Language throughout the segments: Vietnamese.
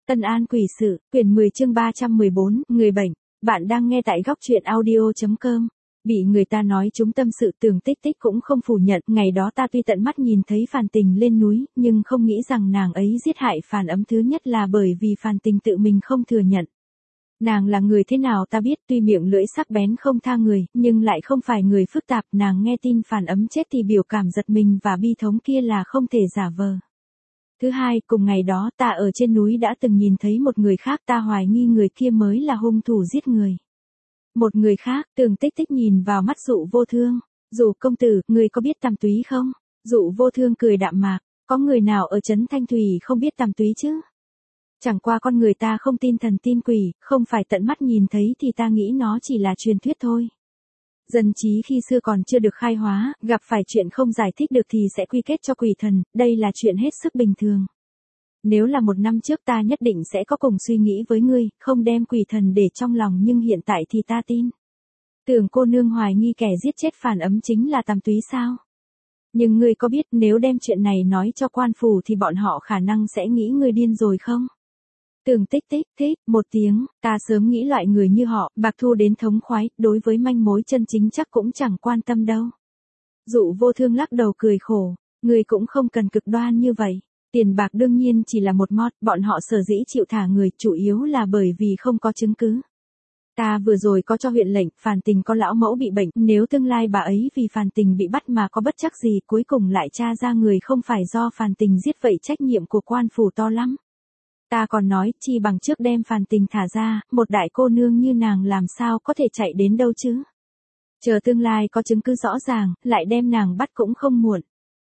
Tân An Quỷ Sự, quyển 10 chương 314, người bệnh. Bạn đang nghe tại góc truyện audio.com. Bị người ta nói chúng tâm sự, Tưởng Tích Tích cũng không phủ nhận. Ngày đó ta tuy tận mắt nhìn thấy Phàn Tình lên núi, nhưng không nghĩ rằng nàng ấy giết hại Phàn Ấm. Thứ nhất là bởi vì Phàn Tình tự mình không thừa nhận. Nàng là người thế nào ta biết, tuy miệng lưỡi sắc bén không tha người, nhưng lại không phải người phức tạp. Nàng nghe tin Phàn Ấm chết thì biểu cảm giật mình và bi thống kia là không thể giả vờ. Thứ hai, cùng ngày đó ta ở trên núi đã từng nhìn thấy một người khác, ta hoài nghi người kia mới là hung thủ giết người. Một người khác, Tưởng Tích Tích nhìn vào mắt Dụ Vô Thương. Dụ công tử, người có biết tằm túy không? Dụ Vô Thương cười đạm mạc, có người nào ở trấn Thanh Thủy không biết tằm túy chứ? Chẳng qua con người ta không tin thần tin quỷ, không phải tận mắt nhìn thấy thì ta nghĩ nó chỉ là truyền thuyết thôi. Dân trí khi xưa còn chưa được khai hóa, gặp phải chuyện không giải thích được thì sẽ quy kết cho quỷ thần, đây là chuyện hết sức bình thường. Nếu là 1 năm trước ta nhất định sẽ có cùng suy nghĩ với ngươi, không đem quỷ thần để trong lòng, nhưng hiện tại thì ta tin. Tưởng cô nương hoài nghi kẻ giết chết Phàn Ấm chính là tằm túy sao? Nhưng ngươi có biết nếu đem chuyện này nói cho quan phủ thì bọn họ khả năng sẽ nghĩ ngươi điên rồi không? Tưởng Tích Tích thích một tiếng, ta sớm nghĩ loại người như họ, bạc thu đến thống khoái, đối với manh mối chân chính chắc cũng chẳng quan tâm đâu. Dụ Vô Thương lắc đầu cười khổ, người cũng không cần cực đoan như vậy. Tiền bạc đương nhiên chỉ là một mót, bọn họ sở dĩ chịu thả người chủ yếu là bởi vì không có chứng cứ. Ta vừa rồi có cho huyện lệnh, Phàn Tình có lão mẫu bị bệnh, nếu tương lai bà ấy vì Phàn Tình bị bắt mà có bất trắc gì, cuối cùng lại tra ra người không phải do Phàn Tình giết, vậy trách nhiệm của quan phủ to lắm. Ta còn nói, chi bằng trước đem Phàn Tình thả ra, một đại cô nương như nàng làm sao có thể chạy đến đâu chứ. Chờ tương lai có chứng cứ rõ ràng, lại đem nàng bắt cũng không muộn.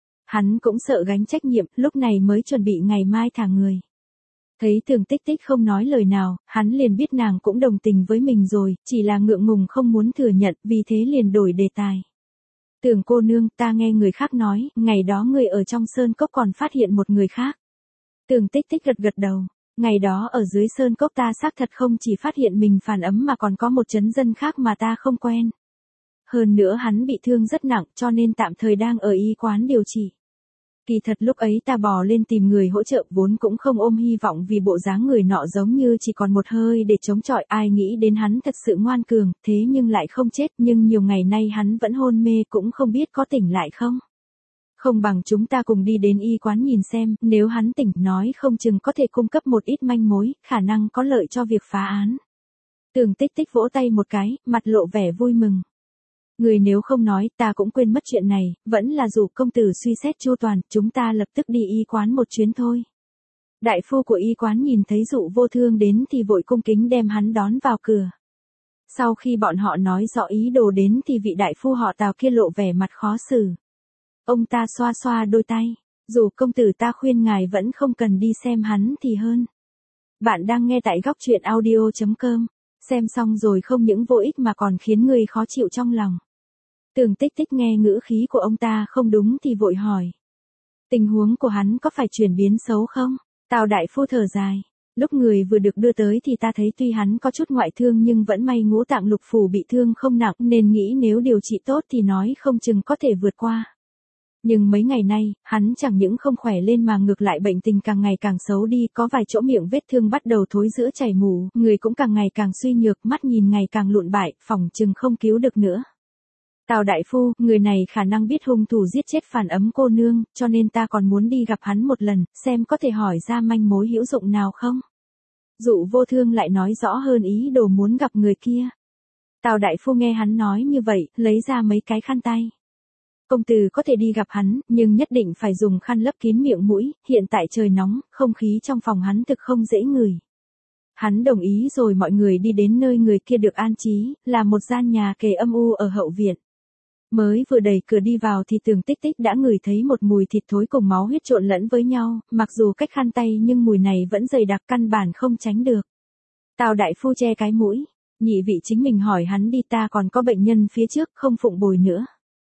Hắn cũng sợ gánh trách nhiệm, lúc này mới chuẩn bị ngày mai thả người. Thấy Tưởng Tích Tích không nói lời nào, hắn liền biết nàng cũng đồng tình với mình rồi, chỉ là ngượng ngùng không muốn thừa nhận, vì thế liền đổi đề tài. Tưởng cô nương, ta nghe người khác nói, ngày đó người ở trong sơn cốc còn phát hiện một người khác. Tưởng Tích Tích gật gật đầu, ngày đó ở dưới sơn cốc ta xác thật không chỉ phát hiện mình Phàn Ấm mà còn có một trấn dân khác mà ta không quen. Hơn nữa hắn bị thương rất nặng cho nên tạm thời đang ở y quán điều trị. Kỳ thật lúc ấy ta bò lên tìm người hỗ trợ, vốn cũng không ôm hy vọng vì bộ dáng người nọ giống như chỉ còn một hơi để chống chọi, ai nghĩ đến hắn thật sự ngoan cường, thế nhưng lại không chết, nhưng nhiều ngày nay hắn vẫn hôn mê, cũng không biết có tỉnh lại không. Không bằng chúng ta cùng đi đến y quán nhìn xem, nếu hắn tỉnh nói không chừng có thể cung cấp một ít manh mối, khả năng có lợi cho việc phá án. Tưởng Tích Tích vỗ tay một cái, mặt lộ vẻ vui mừng. Người nếu không nói, ta cũng quên mất chuyện này, vẫn là Dụ công tử suy xét chu toàn, chúng ta lập tức đi y quán một chuyến thôi. Đại phu của y quán nhìn thấy Dụ Vô Thương đến thì vội cung kính đem hắn đón vào cửa. Sau khi bọn họ nói rõ ý đồ đến thì vị đại phu họ Tào kia lộ vẻ mặt khó xử. Ông ta xoa xoa đôi tay, Dụ công tử, ta khuyên ngài vẫn không cần đi xem hắn thì hơn. Bạn đang nghe tại góc truyện audio.com, xem xong rồi không những vô ích mà còn khiến người khó chịu trong lòng. Tưởng Tích Tích nghe ngữ khí của ông ta không đúng thì vội hỏi. Tình huống của hắn có phải chuyển biến xấu không? Tào đại phu thở dài. Lúc người vừa được đưa tới thì ta thấy tuy hắn có chút ngoại thương nhưng vẫn may ngũ tạng lục phủ bị thương không nặng, nên nghĩ nếu điều trị tốt thì nói không chừng có thể vượt qua. Nhưng mấy ngày nay, hắn chẳng những không khỏe lên mà ngược lại bệnh tình càng ngày càng xấu đi, có vài chỗ miệng vết thương bắt đầu thối rữa chảy mù, người cũng càng ngày càng suy nhược, mắt nhìn ngày càng lụn bại, phỏng chừng không cứu được nữa. Tào đại phu, người này khả năng biết hung thủ giết chết Phàn Ấm cô nương, cho nên ta còn muốn đi gặp hắn một lần, xem có thể hỏi ra manh mối hữu dụng nào không. Dụ Vô Thương lại nói rõ hơn ý đồ muốn gặp người kia. Tào đại phu nghe hắn nói như vậy, lấy ra mấy cái khăn tay. Công tử có thể đi gặp hắn, nhưng nhất định phải dùng khăn lấp kín miệng mũi, hiện tại trời nóng, không khí trong phòng hắn thực không dễ ngửi. Hắn đồng ý rồi mọi người đi đến nơi người kia được an trí, là một gian nhà kề âm u ở hậu viện. Mới vừa đẩy cửa đi vào thì Tưởng Tích Tích đã ngửi thấy một mùi thịt thối cùng máu huyết trộn lẫn với nhau, mặc dù cách khăn tay nhưng mùi này vẫn dày đặc, căn bản không tránh được. Tào đại phu che cái mũi, nhị vị chính mình hỏi hắn đi, ta còn có bệnh nhân phía trước, không phụng bồi nữa.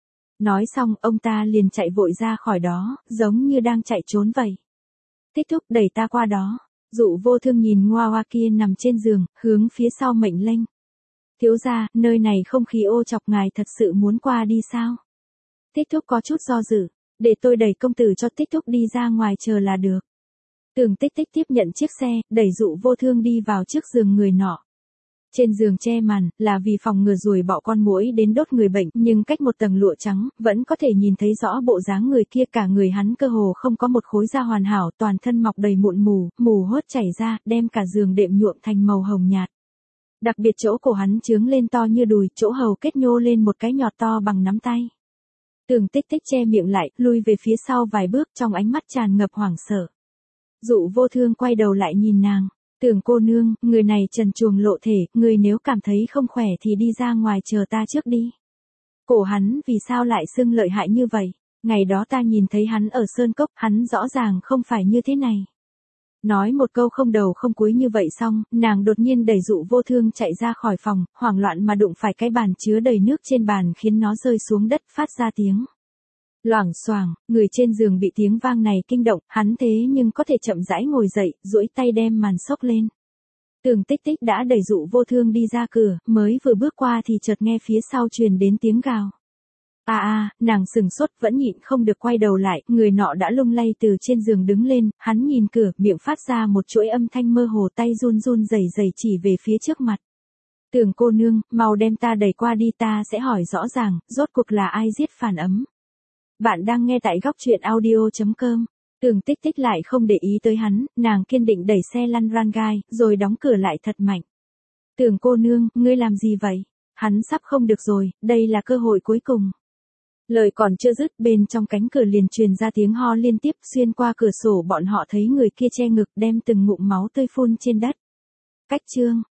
Nói xong ông ta liền chạy vội ra khỏi đó, giống như đang chạy trốn vậy. Tích thúc, đẩy ta qua đó. Dụ Vô Thương nhìn Ngoa Hoa kia nằm trên giường, hướng phía sau mệnh lệnh. Thiếu gia, nơi này không khí ô chọc, ngài thật sự muốn qua đi sao? Tích thúc có chút do dự, để tôi đẩy công tử cho Tích thúc đi ra ngoài chờ là được. Tưởng Tích Tích tiếp nhận chiếc xe, đẩy Dụ Vô Thương đi vào trước giường người nọ. Trên giường che màn, là vì phòng ngừa ruồi bọ con muỗi đến đốt người bệnh, nhưng cách một tầng lụa trắng, vẫn có thể nhìn thấy rõ bộ dáng người kia, cả người hắn cơ hồ không có một khối da hoàn hảo, toàn thân mọc đầy mụn mù, mù hốt chảy ra, đem cả giường đệm nhuộm thành màu hồng nhạt. Đặc biệt chỗ cổ hắn chướng lên to như đùi, chỗ hầu kết nhô lên một cái nhọt to bằng nắm tay. Tưởng Tích Tích che miệng lại, lui về phía sau vài bước, trong ánh mắt tràn ngập hoảng sợ. Dụ Vô Thương quay đầu lại nhìn nàng. Tưởng cô nương, người này trần truồng lộ thể, người nếu cảm thấy không khỏe thì đi ra ngoài chờ ta trước đi. Cổ hắn vì sao lại sưng lợi hại như vậy? Ngày đó ta nhìn thấy hắn ở Sơn Cốc, hắn rõ ràng không phải như thế này. Nói một câu không đầu không cuối như vậy xong, nàng đột nhiên đẩy Dụ Vô Thương chạy ra khỏi phòng, hoảng loạn mà đụng phải cái bàn chứa đầy nước trên bàn khiến nó rơi xuống đất phát ra tiếng. Loảng xoảng, người trên giường bị tiếng vang này kinh động, hắn thế nhưng có thể chậm rãi ngồi dậy, duỗi tay đem màn xốc lên. Tưởng Tích Tích đã đẩy Dụ Vô Thương đi ra cửa, mới vừa bước qua thì chợt nghe phía sau truyền đến tiếng gào. Nàng sừng sốt vẫn nhịn không được quay đầu lại, người nọ đã lung lay từ trên giường đứng lên, hắn nhìn cửa, miệng phát ra một chuỗi âm thanh mơ hồ, tay run run rẩy rẩy chỉ về phía trước mặt. Tưởng cô nương, mau đem ta đẩy qua đi, ta sẽ hỏi rõ ràng, rốt cuộc là ai giết Phản Ấm. Bạn đang nghe tại góc truyện audio.com. Tưởng Tích Tích lại không để ý tới hắn, nàng kiên định đẩy xe lăn ran gai, rồi đóng cửa lại thật mạnh. Tưởng cô nương, ngươi làm gì vậy? Hắn sắp không được rồi, đây là cơ hội cuối cùng. Lời còn chưa dứt, bên trong cánh cửa liền truyền ra tiếng ho liên tiếp, xuyên qua cửa sổ bọn họ thấy người kia che ngực đem từng ngụm máu tươi phun trên đất. Cách chương.